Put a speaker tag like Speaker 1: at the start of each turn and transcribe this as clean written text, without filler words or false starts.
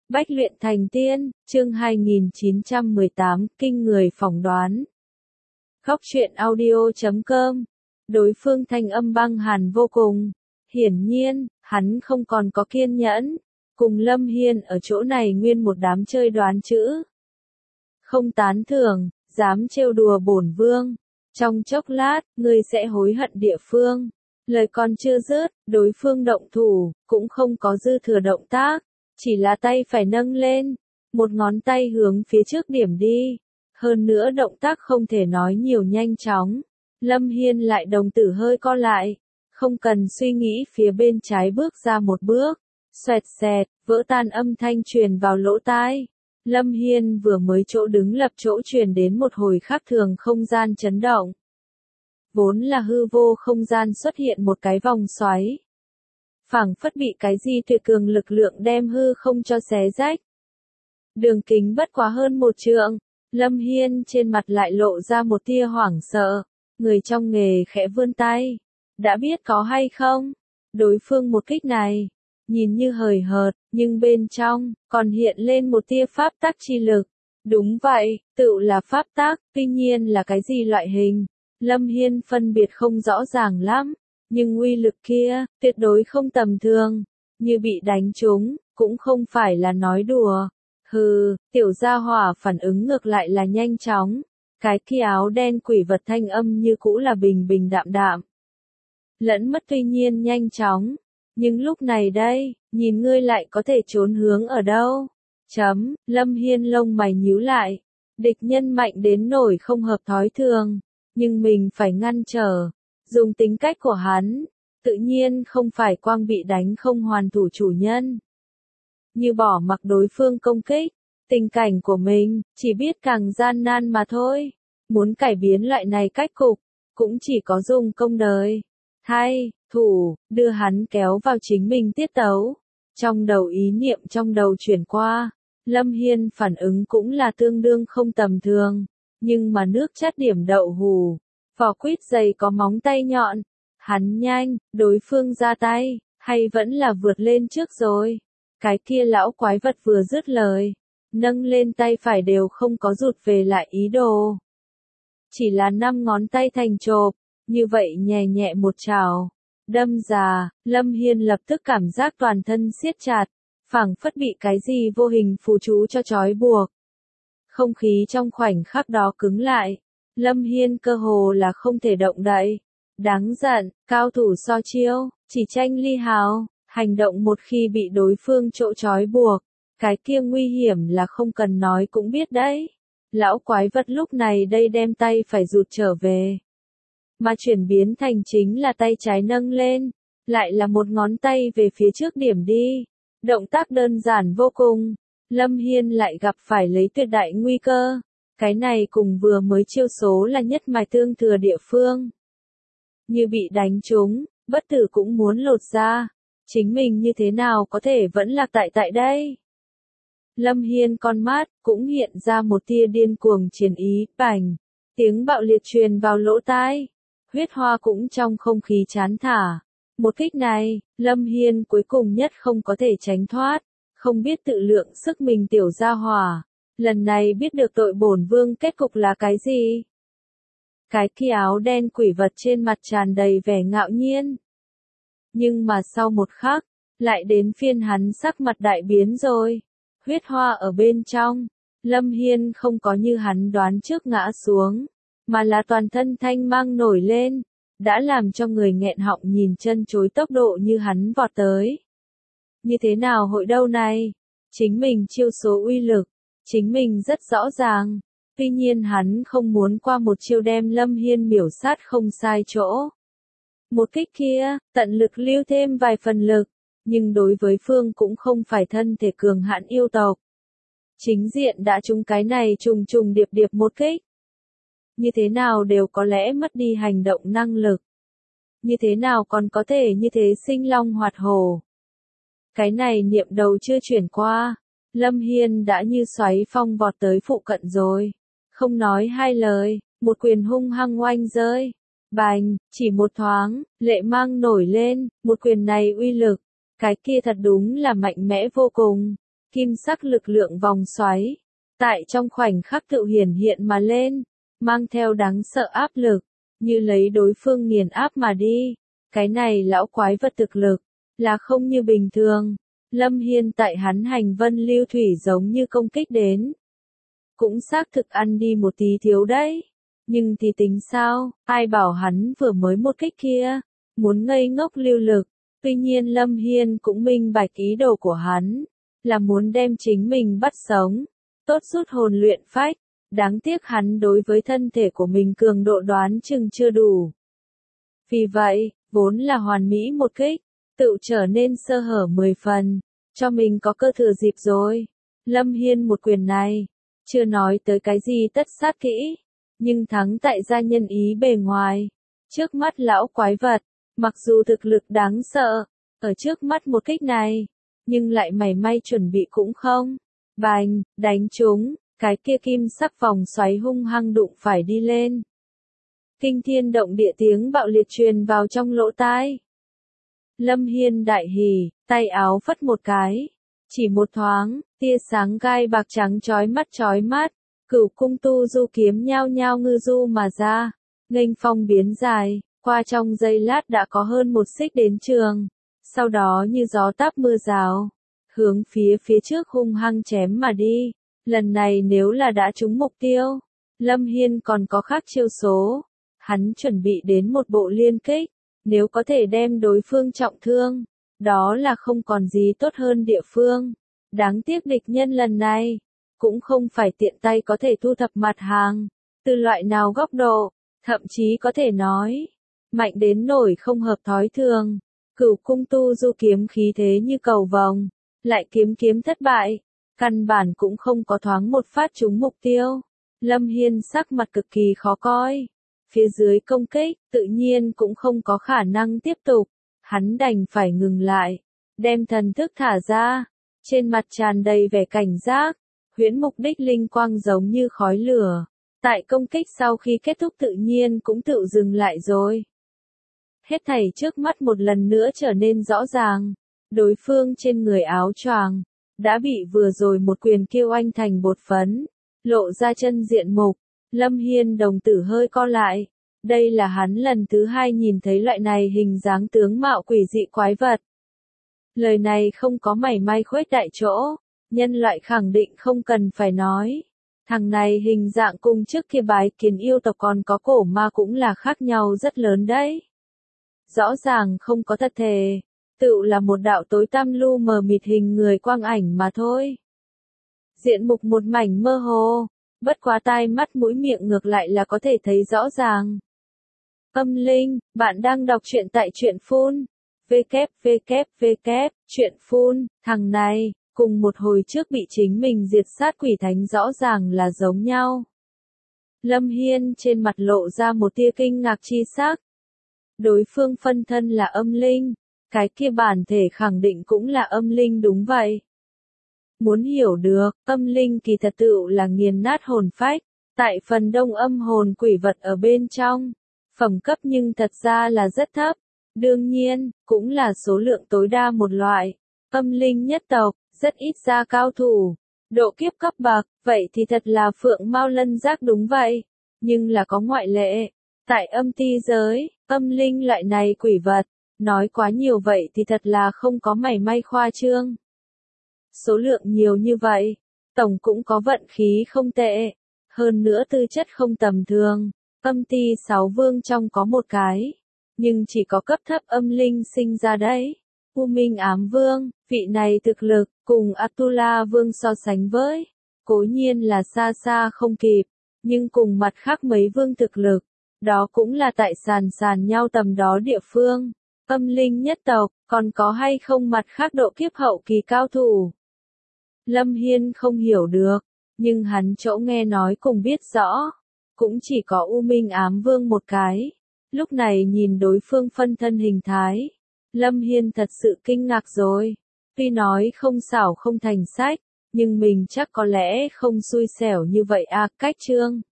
Speaker 1: Bách luyện thành tiên, chương 2918, kinh người phỏng đoán. Góc truyện audio.com. Đối phương thanh âm băng hàn vô cùng. Hiển nhiên, hắn không còn có kiên nhẫn. Cùng Lâm Hiên ở chỗ này nguyên một đám chơi đoán chữ. Không tán thưởng, dám trêu đùa bổn vương. Trong chốc lát, ngươi sẽ hối hận địa phương. Lời còn chưa dứt, đối phương động thủ, cũng không có dư thừa động tác. Chỉ là tay phải nâng lên, một ngón tay hướng phía trước điểm đi. Hơn nữa động tác không thể nói nhiều nhanh chóng. Lâm Hiên lại đồng tử hơi co lại. Không cần suy nghĩ phía bên trái bước ra một bước. Xoẹt xẹt, vỡ tan âm thanh truyền vào lỗ tai. Lâm Hiên vừa mới chỗ đứng lập chỗ truyền đến một hồi khác thường không gian chấn động. Vốn là hư vô không gian xuất hiện một cái vòng xoáy. Phảng phất bị cái gì tuyệt cường lực lượng đem hư không cho xé rách. Đường kính bất quá hơn 1 trượng, Lâm Hiên trên mặt lại lộ ra một tia hoảng sợ. Người trong nghề khẽ vươn tay. Đã biết có hay không? Đối phương một kích này, nhìn như hời hợt, nhưng bên trong, còn hiện lên một tia pháp tắc chi lực. Đúng vậy, tự là pháp tắc, tuy nhiên là cái gì loại hình? Lâm Hiên phân biệt không rõ ràng lắm. Nhưng uy lực kia, tuyệt đối không tầm thường. Như bị đánh trúng, cũng không phải là nói đùa. Hừ, tiểu gia hỏa phản ứng ngược lại là nhanh chóng. Cái kia áo đen quỷ vật thanh âm như cũ là bình bình đạm đạm. Lẫn mất tuy nhiên nhanh chóng. Nhưng lúc này đây, nhìn ngươi lại có thể trốn hướng ở đâu? Lâm Hiên lông mày nhíu lại. Địch nhân mạnh đến nổi không hợp thói thường. Nhưng mình phải ngăn trở. Dùng tính cách của hắn, tự nhiên không phải quang bị đánh không hoàn thủ chủ nhân. Như bỏ mặc đối phương công kích, tình cảnh của mình, chỉ biết càng gian nan mà thôi. Muốn cải biến loại này cách cục, cũng chỉ có dùng công đời. Thay, thủ, đưa hắn kéo vào chính mình tiết tấu. Trong đầu ý niệm trong đầu chuyển qua, Lâm Hiên phản ứng cũng là tương đương không tầm thường. Nhưng mà nước chất điểm đậu hù. Vỏ quýt dày có móng tay nhọn. Hắn nhanh, đối phương ra tay, hay vẫn là vượt lên trước rồi. Cái kia lão quái vật vừa dứt lời. Nâng lên tay phải đều không có rụt về lại ý đồ. Chỉ là 5 ngón tay thành chộp, như vậy nhẹ nhẹ một chảo. Đâm ra, Lâm Hiên lập tức cảm giác toàn thân siết chặt. Phảng phất bị cái gì vô hình phù chú cho trói buộc. Không khí trong khoảnh khắc đó cứng lại. Lâm Hiên cơ hồ là không thể động đậy. Đáng giận, cao thủ so chiêu, chỉ tranh ly hào, hành động một khi bị đối phương chỗ trói buộc. Cái kia nguy hiểm là không cần nói cũng biết đấy. Lão quái vật lúc này đây đem tay phải rụt trở về. Mà chuyển biến thành chính là tay trái nâng lên. Lại là một ngón tay về phía trước điểm đi. Động tác đơn giản vô cùng. Lâm Hiên lại gặp phải lấy tuyệt đại nguy cơ. Cái này cùng vừa mới chiêu số là nhất mài tương thừa địa phương. Như bị đánh trúng, bất tử cũng muốn lột ra. Chính mình như thế nào có thể vẫn lạc tại đây? Lâm Hiên con mắt, cũng hiện ra một tia điên cuồng chiến ý, bành. Tiếng bạo liệt truyền vào lỗ tai. Huyết hoa cũng trong không khí chán thả. Một kích này, Lâm Hiên cuối cùng nhất không có thể tránh thoát. Không biết tự lượng sức mình tiểu gia hỏa. Lần này biết được tội bổn vương kết cục là cái gì? Cái kia áo đen quỷ vật trên mặt tràn đầy vẻ ngạo nhiên. Nhưng mà sau một khắc, lại đến phiên hắn sắc mặt đại biến rồi. Huyết hoa ở bên trong. Lâm Hiên không có như hắn đoán trước ngã xuống. Mà là toàn thân thanh mang nổi lên. Đã làm cho người nghẹn họng nhìn chân chối tốc độ như hắn vọt tới. Như thế nào hội đâu này? Chính mình chiêu số uy lực. Chính mình rất rõ ràng. Tuy nhiên hắn không muốn qua một chiêu đem Lâm Hiên miểu sát không sai chỗ. Một kích kia, tận lực lưu thêm vài phần lực. Nhưng đối với phương cũng không phải thân thể cường hãn yêu tộc. Chính diện đã trúng cái này trùng trùng điệp điệp một kích. Như thế nào đều có lẽ mất đi hành động năng lực. Như thế nào còn có thể như thế sinh long hoạt hổ. Cái này niệm đầu chưa chuyển qua. Lâm Hiên đã như xoáy phong vọt tới phụ cận rồi. Không nói hai lời, một quyền hung hăng oanh rơi. Bành, chỉ một thoáng, lệ mang nổi lên, một quyền này uy lực. Cái kia thật đúng là mạnh mẽ vô cùng. kim sắc lực lượng vòng xoáy, tại trong khoảnh khắc tự hiển hiện mà lên, mang theo đáng sợ áp lực, như lấy đối phương nghiền áp mà đi. Cái này lão quái vật thực lực, là không như bình thường. Lâm Hiên tại hắn hành vân lưu thủy giống như công kích đến. Cũng xác thực ăn đi một tí thiếu đấy. Nhưng thì tính sao, ai bảo hắn vừa mới một kích kia, muốn ngây ngốc lưu lực. Tuy nhiên Lâm Hiên cũng minh bạch ý đồ của hắn, là muốn đem chính mình bắt sống, tốt rút hồn luyện phách. Đáng tiếc hắn đối với thân thể của mình cường độ đoán chừng chưa đủ. Vì vậy, vốn là hoàn mỹ một kích, tự trở nên sơ hở 10 phần, cho mình có cơ thừa dịp rồi. Lâm Hiên một quyền này, chưa nói tới cái gì tất sát kỹ, nhưng thắng tại gia nhân ý bề ngoài. Trước mắt lão quái vật, mặc dù thực lực đáng sợ, ở trước mắt một kích này, nhưng lại mảy may chuẩn bị cũng không. Bành, đánh trúng, cái kia kim sắc vòng xoáy hung hăng đụng phải đi lên. Kinh thiên động địa tiếng bạo liệt truyền vào trong lỗ tai. Lâm Hiên đại hỉ, tay áo phất một cái. Chỉ một thoáng, tia sáng gai bạc trắng chói mắt, cửu cung tu du kiếm nhao nhao ngư du mà ra, nghênh phong biến dài, qua trong giây lát đã có hơn một xích đến trường, sau đó như gió táp mưa rào, hướng phía trước hung hăng chém mà đi. Lần này nếu là đã trúng mục tiêu, Lâm Hiên còn có khác chiêu số, hắn chuẩn bị đến một bộ liên kích, nếu có thể đem đối phương trọng thương, đó là không còn gì tốt hơn địa phương. Đáng tiếc địch nhân lần này, cũng không phải tiện tay có thể thu thập mặt hàng, từ loại nào góc độ, thậm chí có thể nói, mạnh đến nổi không hợp thói thường. Cửu cung tu du kiếm khí thế như cầu vồng, lại kiếm thất bại, căn bản cũng không có thoáng một phát trúng mục tiêu. Lâm Hiên sắc mặt cực kỳ khó coi, phía dưới công kích, tự nhiên cũng không có khả năng tiếp tục, hắn đành phải ngừng lại, đem thần thức thả ra, trên mặt tràn đầy vẻ cảnh giác, huyễn mục đích linh quang giống như khói lửa, tại công kích sau khi kết thúc tự nhiên cũng tự dừng lại rồi. Hết thảy trước mắt một lần nữa trở nên rõ ràng, đối phương trên người áo choàng đã bị vừa rồi một quyền kêu anh thành bột phấn, lộ ra chân diện mục. Lâm Hiên đồng tử hơi co lại, đây là hắn lần thứ hai nhìn thấy loại này hình dáng tướng mạo quỷ dị quái vật. Lời này không có mảy may khuếch đại chỗ, nhân loại khẳng định không cần phải nói. Thằng này hình dạng cùng trước kia bái kiến yêu tộc còn có cổ ma cũng là khác nhau rất lớn đấy. Rõ ràng không có thật thể, tự là một đạo tối tăm lu mờ mịt hình người quang ảnh mà thôi. Diện mục một mảnh mơ hồ, bất quá tai mắt mũi miệng ngược lại là có thể thấy rõ ràng. Âm Linh, bạn đang đọc truyện tại truyện phun. Truyện phun, thằng này, cùng một hồi trước bị chính mình diệt sát quỷ thánh rõ ràng là giống nhau. Lâm Hiên trên mặt lộ ra một tia kinh ngạc chi sắc. Đối phương phân thân là âm linh, cái kia bản thể khẳng định cũng là âm linh đúng vậy. Muốn hiểu được, âm linh kỳ thật tựu là nghiền nát hồn phách, tại phần đông âm hồn quỷ vật ở bên trong, phẩm cấp nhưng thật ra là rất thấp, đương nhiên, cũng là số lượng tối đa một loại. Âm linh nhất tộc, rất ít ra cao thủ, độ kiếp cấp bậc, vậy thì thật là phượng mao lân giác đúng vậy, nhưng là có ngoại lệ. Tại âm ti giới, âm linh loại này quỷ vật, nói quá nhiều vậy thì thật là không có mảy may khoa trương. Số lượng nhiều như vậy, tổng cũng có vận khí không tệ, hơn nữa tư chất không tầm thường. Âm ti 6 vương trong có một cái, nhưng chỉ có cấp thấp âm linh sinh ra đấy. U Minh Ám Vương, vị này thực lực, cùng Atula Vương so sánh với, cố nhiên là xa xa không kịp, nhưng cùng mặt khác mấy vương thực lực, đó cũng là tại sàn nhau tầm đó địa phương. Âm linh nhất tộc, còn có hay không mặt khác độ kiếp hậu kỳ cao thủ? Lâm Hiên không hiểu được, nhưng hắn chỗ nghe nói cùng biết rõ, cũng chỉ có U Minh Ám Vương một cái. Lúc này nhìn đối phương phân thân hình thái, Lâm Hiên thật sự kinh ngạc rồi. Tuy nói không xảo không thành sách, nhưng mình chắc có lẽ không xui xẻo như vậy à. Cách chương